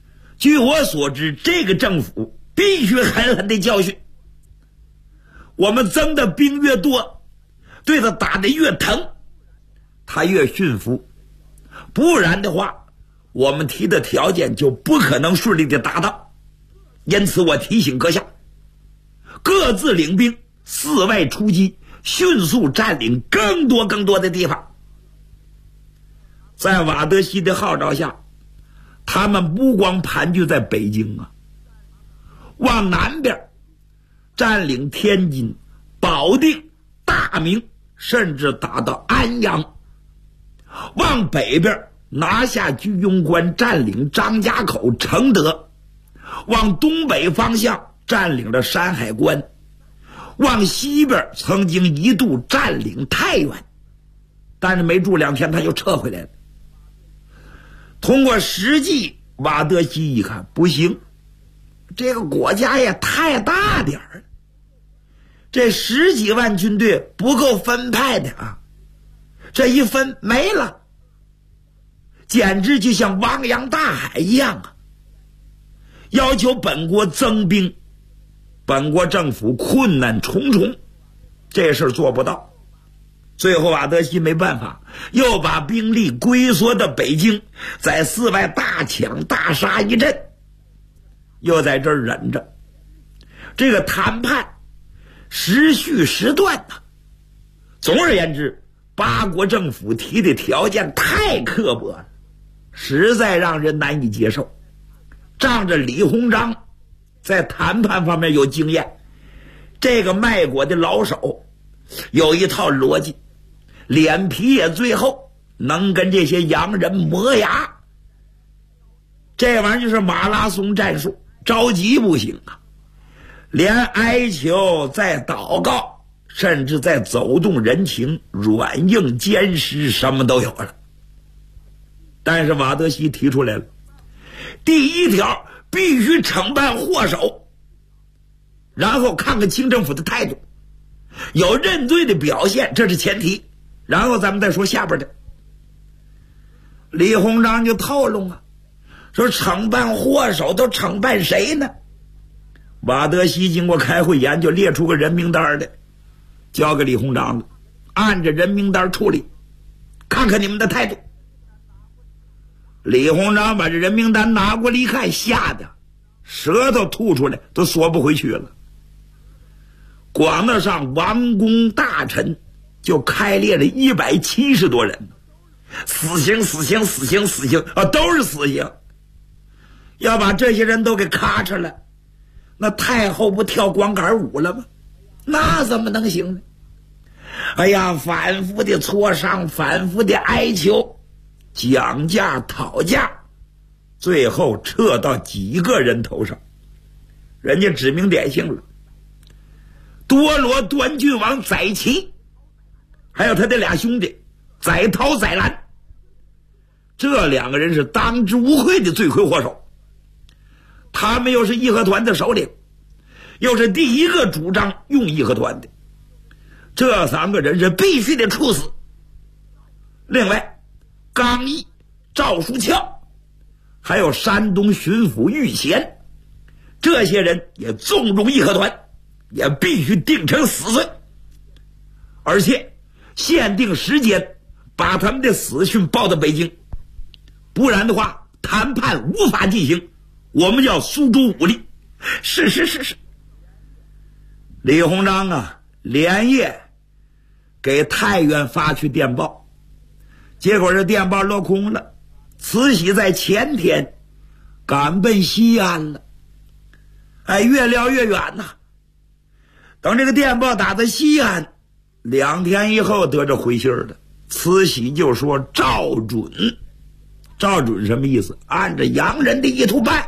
据我所知，这个政府必须狠狠的教训。我们增的兵越多，对他打得越疼，他越驯服。不然的话，我们提的条件就不可能顺利的达到。因此我提醒阁下，各自领兵四外出击，迅速占领更多的地方。在瓦德西的号召下，他们不光盘踞在北京啊，往南边占领天津、保定、大名，甚至打到安阳；往北边拿下居庸关，占领张家口、承德；往东北方向占领了山海关；往西边曾经一度占领太原，但是没住2天他就撤回来了。通过实际，瓦德西一看不行，这个国家也太大点儿，这10几万军队不够分派的啊，这一分没了，简直就像汪洋大海一样啊！要求本国增兵，本国政府困难重重，这事做不到。最后瓦德西没办法，又把兵力龟缩到北京，在寺外大抢大杀一阵，又在这儿忍着。这个谈判时续时断呐。总而言之，八国政府提的条件太刻薄了，实在让人难以接受。仗着李鸿章在谈判方面有经验，这个卖国的老手有一套逻辑，脸皮也最厚，能跟这些洋人磨牙。这玩意儿就是马拉松战术，着急不行啊，连哀求再祷告，甚至在走动人情，软硬兼施，什么都有了。但是瓦德西提出来了，第一条必须惩办祸首，然后看看清政府的态度，有认罪的表现，这是前提，然后咱们再说下边的。李鸿章就透露啊，说惩办祸首都惩办谁呢？瓦德西经过开会研究，列出个人名单来，交给李鸿章了，按着人名单处理，看看你们的态度。李鸿章把这人名单拿过来一看，吓得舌头吐出来都缩不回去了。广大上王公大臣就开列了170多人，死刑死刑死刑死刑啊，都是死刑。要把这些人都给咔嚓了，那太后不跳光杆舞了吗？那怎么能行呢？哎呀，反复的磋商，反复的哀求，讲价讨价，最后撤到几个人头上。人家指名点姓了，多罗端郡王载祺，还有他的俩兄弟载涛载兰，这2个人是当之无愧的罪魁祸首。他们又是义和团的首领，又是第一个主张用义和团的，这3个人是必须得处死。另外，刚毅、赵书翘，还有山东巡抚玉贤，这些人也纵容义和团，也必须定成死罪，而且限定时间把他们的死讯报到北京，不然的话谈判无法进行，我们要诉诸武力。是。李鸿章啊，连夜给太原发去电报，结果这电报落空了，慈禧在前天赶奔西安了。哎，越聊越远呐。等这个电报打到西安，2天以后得着回信了，慈禧就说照准。照准什么意思？按照洋人的意图办。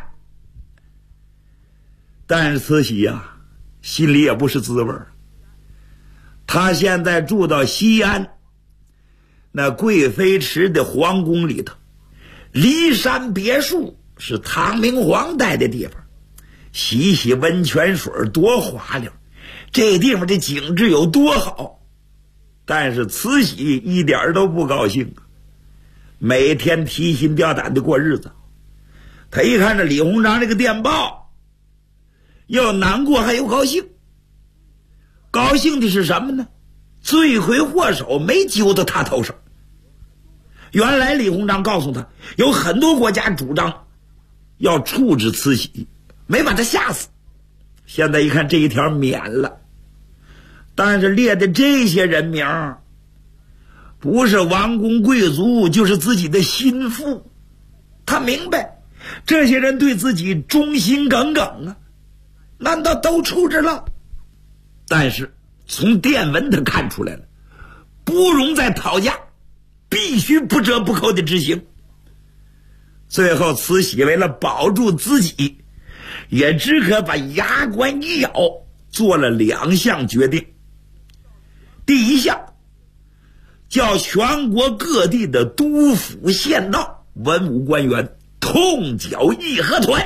但是慈禧啊，心里也不是滋味。他现在住到西安那贵妃池的皇宫里头，骊山别墅是唐明皇待的地方，洗洗温泉水多滑溜，这地方的景致有多好。但是慈禧一点都不高兴，每天提心吊胆的过日子。 他一看这李鸿章这个电报，又难过还有高兴。高兴的是什么呢？罪魁祸首没揪到他头上。原来李鸿章告诉他，有很多国家主张要处置慈禧，没把他吓死。现在一看这一条免了，但是列的这些人名不是王公贵族，就是自己的心腹。他明白这些人对自己忠心耿耿啊，难道都处置了？但是从电文他看出来了，不容再讨价，必须不折不扣的执行。最后慈禧为了保住自己，也只可把牙关一咬，做了2项决定。第一项，叫全国各地的督府县道文武官员痛剿义和团，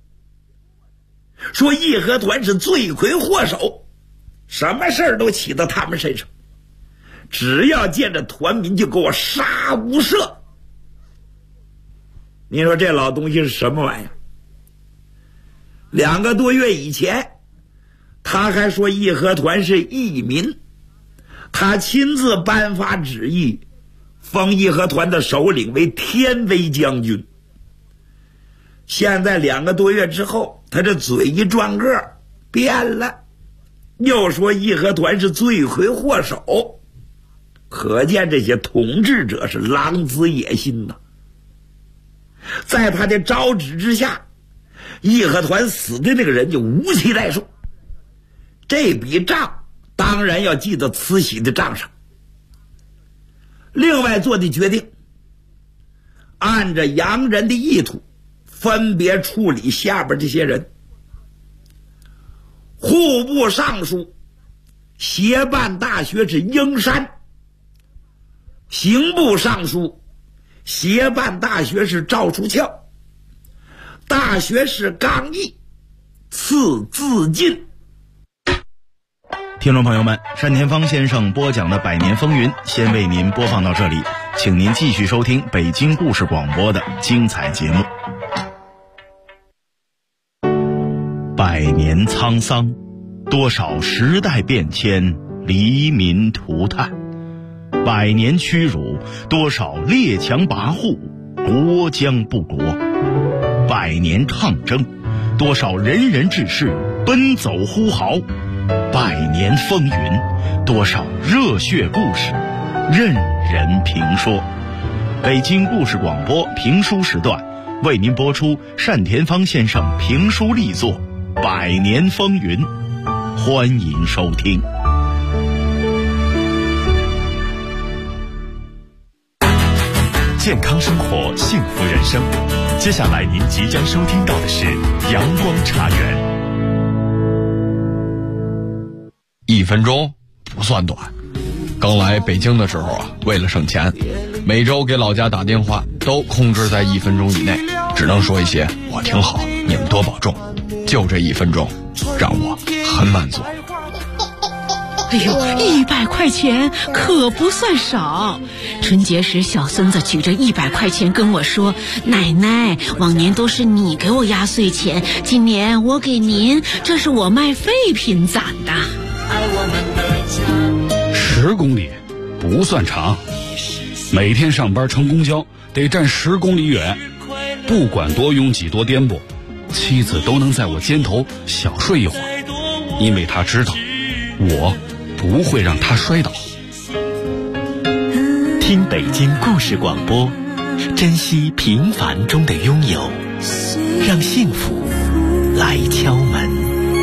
说义和团是罪魁祸首，什么事儿都起到他们身上，只要见着团民就给我杀无赦。你说这老东西是什么玩意儿？2个多月以前他还说义和团是义民，他亲自颁发旨意，封义和团的首领为天威将军。现在2个多月之后，他这嘴一转个变了，又说义和团是罪魁祸首，可见这些统治者是狼子野心呐。在他的招旨之下，义和团死的那个人就无期待数，这笔账当然要记到慈禧的账上。另外做的决定，按照洋人的意图分别处理下边这些人。户部尚书协办大学是英山，刑部尚书协办大学是赵树翘，大学士刚毅赐自尽。 听众朋友们，单田芳先生播讲的《百年风云》先为您播放到这里，请您继续收听北京故事广播的精彩节目。100年沧桑，多少时代变迁，黎民涂炭；100年屈辱，多少列强跋扈，国将不国；100年抗争，多少仁人志士奔走呼号；100年风云，多少热血故事任人评说。北京故事广播评书时段为您播出单田芳先生评书力作《100年风云》，欢迎收听。 健康生活，幸福人生。接下来您即将收听到的是阳光茶园。 1分钟不算短。刚来北京的时候啊，为了省钱，每周给老家打电话都控制在1分钟以内，只能说一些我挺好，你们多保重。就这1分钟，让我很满足。 哎呦，100块钱可不算少。春节时，小孙子举着100块钱跟我说：“奶奶，往年都是你给我压岁钱，今年我给您，这是我卖废品攒的。 ”10公里不算长，每天上班乘公交得站10公里远，不管多拥挤多颠簸，妻子都能在我肩头小睡一会儿，因为她知道我不会让她摔倒。 听北京故事广播，珍惜平凡中的拥有，让幸福来敲门。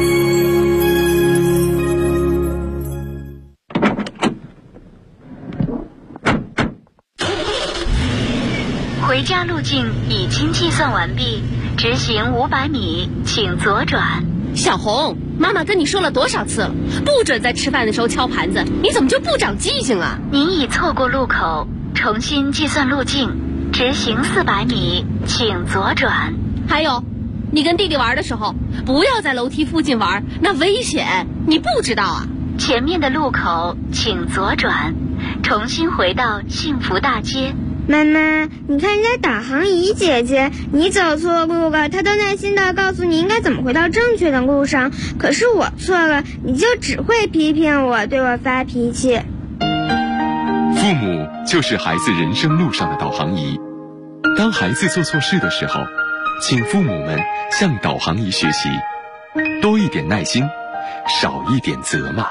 回家路径已经计算完毕，直行500米，请左转。 小红，妈妈跟你说了多少次了，不准在吃饭的时候敲盘子，你怎么就不长记性啊？ 您已错过路口，重新计算路径，直行400米，请左转。 还有，你跟弟弟玩的时候，不要在楼梯附近玩，那危险，你不知道啊？ 前面的路口请左转，重新回到幸福大街。 妈妈，你看人家导航仪姐姐，你走错路了，她都耐心地告诉你应该怎么回到正确的路上。可是我错了，你就只会批评我，对我发脾气。 父母就是孩子人生路上的导航仪。当孩子做错事的时候，请父母们向导航仪学习，多一点耐心，少一点责骂。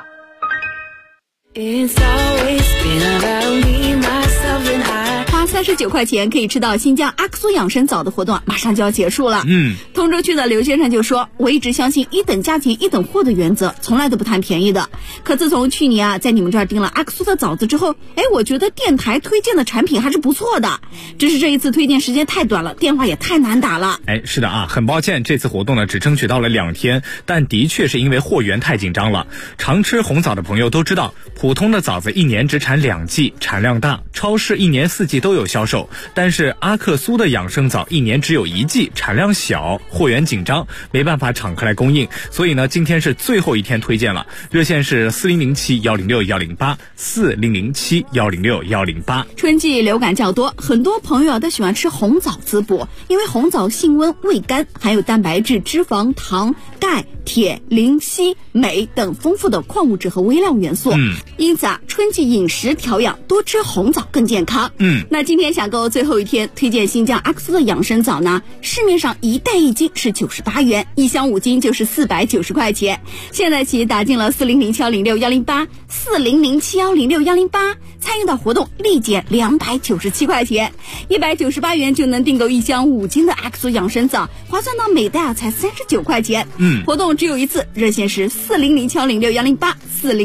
花39块钱可以吃到新疆阿克苏养生枣的活动马上就要结束了。通州区的刘先生就说，我一直相信一等价钱一等货的原则，从来都不贪便宜的。可自从去年在你们这儿订了阿克苏的枣子之后，我觉得电台推荐的产品还是不错的，只是这一次推荐时间太短了，电话也太难打了。 是的啊，很抱歉，这次活动呢只争取到了2天，但的确是因为货源太紧张了。常吃红枣的朋友都知道，普通的枣子1年只产2季，产量大，超市1年4季都有销售，但是阿克苏的养生枣1年只有1季，产量小，货源紧张，没办法敞开来供应，所以呢今天是最后一天推荐了。热线是4007-106-108 4007-106-108。 春季流感较多，很多朋友都喜欢吃红枣滋补，因为红枣性温味甘，含有蛋白质、脂肪、糖、钙、铁、磷、硒、镁等丰富的矿物质和微量元素。因此春季饮食调养，多吃红枣更健康。那今天想购最后一天推荐新疆阿克苏的养生枣呢，市面上1袋1斤是98元，1箱5斤就是490块钱。现在起打进了4007-106-108 4007-106-108，参与到活动立减297块钱，198元就能订购1箱5斤的阿克苏养生枣，划算到每袋才39块钱。活动只有一次，热线是4007-106-108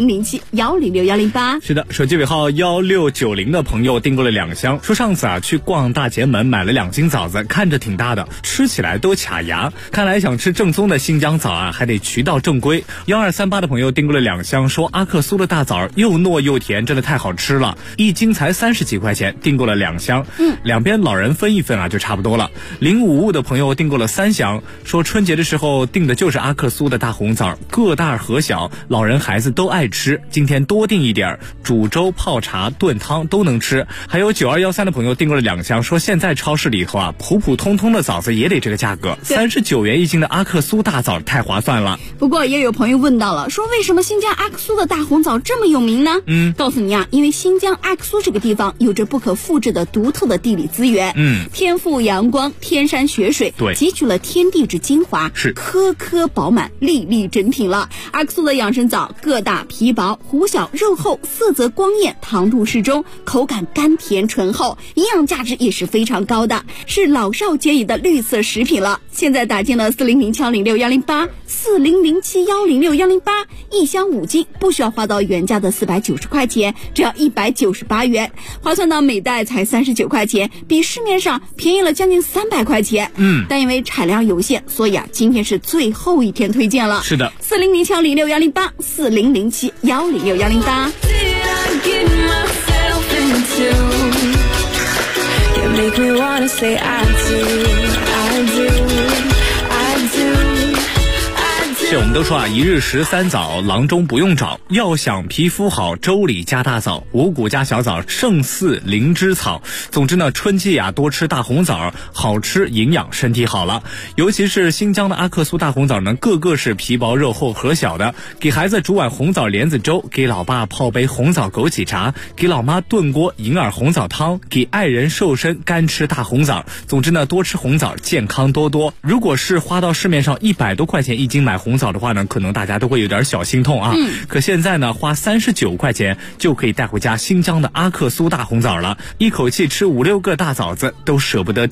4007-106-108。 是的，手机尾号1690的朋友订购了2箱，说上次去逛大前门买了2斤枣子，看着挺大的，吃起来都卡牙，看来想吃正宗的新疆枣还得渠道正规。1238的朋友订购了2箱，说阿克苏的大枣又糯又甜，真的太好吃了，1斤才30几块钱，订购了2箱，两边老人分一份就差不多了。055的朋友订购了3箱，说春节的时候订的就是阿克苏的大红枣，个大核小，老人孩子都爱吃，今天多订一点，煮粥、泡茶、炖汤都能吃。还有9213的朋友订购了2箱，说现在超市里头普普通通的枣子也得这个价格，39元1斤的阿克苏大枣太划算了。 不过也有朋友问到了，说为什么新疆阿克苏的大红枣这么有名呢？告诉你因为新疆阿克苏这个地方有着不可复制的独特的地理资源，天赋阳光，天山雪水， 对， 汲取了天地之精华， 是颗颗饱满，粒粒真品了。阿克苏的养生枣个大皮薄，核小肉厚，色泽光艳，糖度适中，口感甘甜醇厚，营养价值也是非常高的，是老少皆宜的绿色食品了。现在打进了4007-106-108 4007-106-108，一箱5斤，不需要花到原价的490块钱，只要198元，划算到每袋才39块钱，比市面上便宜了将近300块钱。但因为产量有限，所以今天是最后一天推荐了。 是的 4007-106-108 4007-106-108。 Make me wanna say I do, I do, I do. 是我们都说一日13枣，郎中不用找，要想皮肤好，粥里加大枣，五谷加小枣，胜似灵芝草。总之呢，春季多吃大红枣，好吃营养，身体好了。尤其是新疆的阿克苏大红枣呢，个个是皮薄肉厚核小的，给孩子煮碗红枣莲子粥，给老爸泡杯红枣枸杞茶，给老妈炖锅银耳红枣汤，给爱人瘦身干吃大红枣。总之呢，多吃红枣，健康多多。如果是花到市面上100多块钱1斤买红枣的话呢，可能大家都会有点小心痛可现在呢，花39块钱就可以带回家新疆的阿克苏大红枣了，一口气吃5-6个大枣子都舍不得